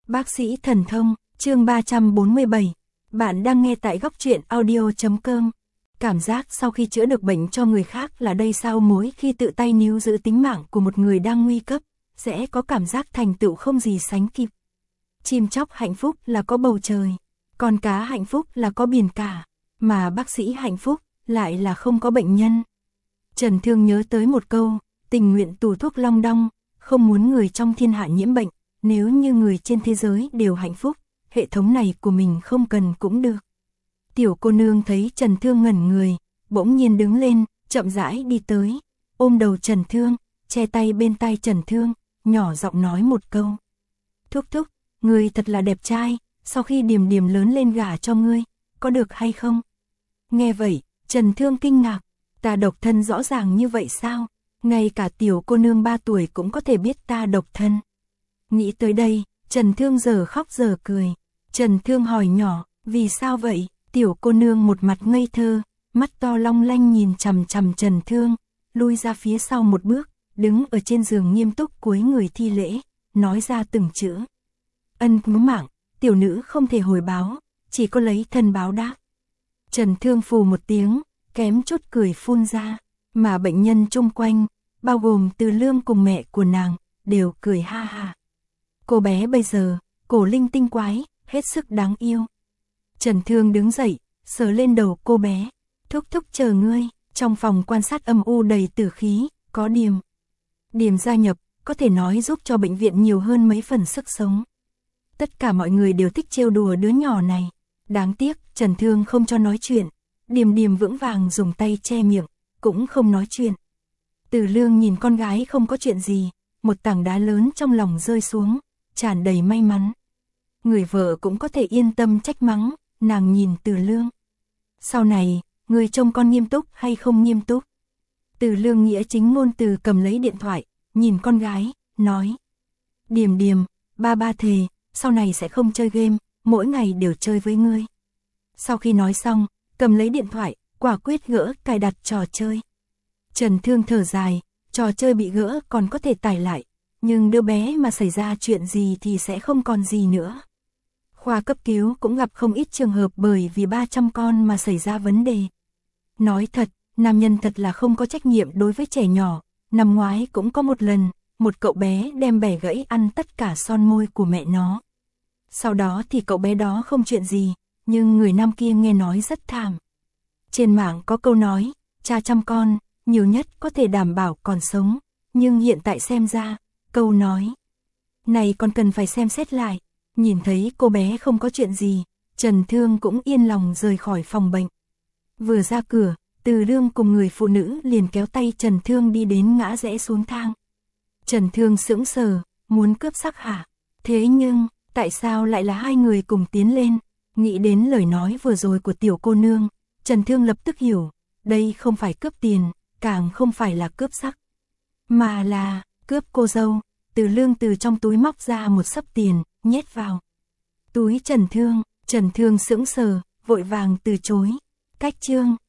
Bác sĩ thần thông, chương 347. Bạn đang nghe tại góc truyện audio.com. Cảm giác sau khi chữa được bệnh cho người khác là đây sao, mỗi khi tự tay níu giữ tính mạng của một người đang nguy cấp, sẽ có cảm giác thành tựu không gì sánh kịp. Chim chóc hạnh phúc là có bầu trời, con cá hạnh phúc là có biển cả, mà bác sĩ hạnh phúc lại là không có bệnh nhân. Trần Thương nhớ tới một câu, tình nguyện tủ thuốc long đong, không muốn người trong thiên hạ nhiễm bệnh. Nếu như người trên thế giới đều hạnh phúc, hệ thống này của mình không cần cũng được. Tiểu cô nương thấy Trần Thương ngẩn người, bỗng nhiên đứng lên, chậm rãi đi tới, ôm đầu Trần Thương, che tay bên tai Trần Thương, nhỏ giọng nói một câu. Thúc thúc, ngươi thật là đẹp trai, sau khi Điềm Điềm lớn lên gả cho ngươi, có được hay không? Nghe vậy, Trần Thương kinh ngạc, ta độc thân rõ ràng như vậy sao? Ngay cả tiểu cô nương 3 tuổi cũng có thể biết ta độc thân. Nghĩ tới đây, Trần Thương giờ khóc giờ cười. Trần Thương hỏi nhỏ, vì sao vậy? Tiểu cô nương một mặt ngây thơ, mắt to long lanh nhìn chằm chằm Trần Thương, lui ra phía sau một bước, đứng ở trên giường nghiêm túc cúi người thi lễ, nói ra từng chữ. Ân cứu mạng, tiểu nữ không thể hồi báo, chỉ có lấy thân báo đáp. Trần Thương phù một tiếng, kém chút cười phun ra, mà bệnh nhân chung quanh, bao gồm Từ Lương cùng mẹ của nàng, đều cười ha ha. Cô bé bây giờ, cổ linh tinh quái, hết sức đáng yêu. Trần Thương đứng dậy, sờ lên đầu cô bé. Thúc thúc chờ ngươi. Trong phòng quan sát âm u đầy tử khí, có Điềm. Điềm gia nhập, có thể nói giúp cho bệnh viện nhiều hơn mấy phần sức sống. Tất cả mọi người đều thích trêu đùa đứa nhỏ này. Đáng tiếc, Trần Thương không cho nói chuyện. Điềm Điềm vững vàng dùng tay che miệng, cũng không nói chuyện. Từ Lương nhìn con gái không có chuyện gì, một tảng đá lớn trong lòng rơi xuống, tràn đầy may mắn. Người vợ cũng có thể yên tâm trách mắng, nàng nhìn Từ Lương. Sau này, người trông con nghiêm túc hay không nghiêm túc? Từ Lương nghĩa chính ngôn từ cầm lấy điện thoại, nhìn con gái, nói. Điềm Điềm, ba thề, sau này sẽ không chơi game, mỗi ngày đều chơi với ngươi. Sau khi nói xong, cầm lấy điện thoại, quả quyết gỡ cài đặt trò chơi. Trần Thương thở dài, trò chơi bị gỡ còn có thể tải lại. Nhưng đứa bé mà xảy ra chuyện gì thì sẽ không còn gì nữa. Khoa cấp cứu cũng gặp không ít trường hợp bởi vì 300 con mà xảy ra vấn đề. Nói thật, nam nhân thật là không có trách nhiệm đối với trẻ nhỏ. Năm ngoái cũng có một lần, một cậu bé đem bẻ gãy ăn tất cả son môi của mẹ nó. Sau đó thì cậu bé đó không chuyện gì, nhưng người nam kia nghe nói rất thảm. Trên mạng có câu nói, cha chăm con, nhiều nhất có thể đảm bảo còn sống. Nhưng hiện tại xem ra, câu nói này còn cần phải xem xét lại. Nhìn thấy cô bé không có chuyện gì, Trần Thương cũng yên lòng rời khỏi phòng bệnh. Vừa ra cửa, Từ Lương cùng người phụ nữ liền kéo tay Trần Thương đi đến ngã rẽ xuống thang. Trần Thương sững sờ, muốn cướp sắc hả? Thế nhưng, tại sao lại là hai người cùng tiến lên? Nghĩ đến lời nói vừa rồi của tiểu cô nương, Trần Thương lập tức hiểu, đây không phải cướp tiền, càng không phải là cướp sắc, mà là cướp cô dâu. Từ Lương từ trong túi móc ra một xấp tiền, nhét vào túi Trần Thương. Trần Thương sững sờ, vội vàng từ chối. Cách chương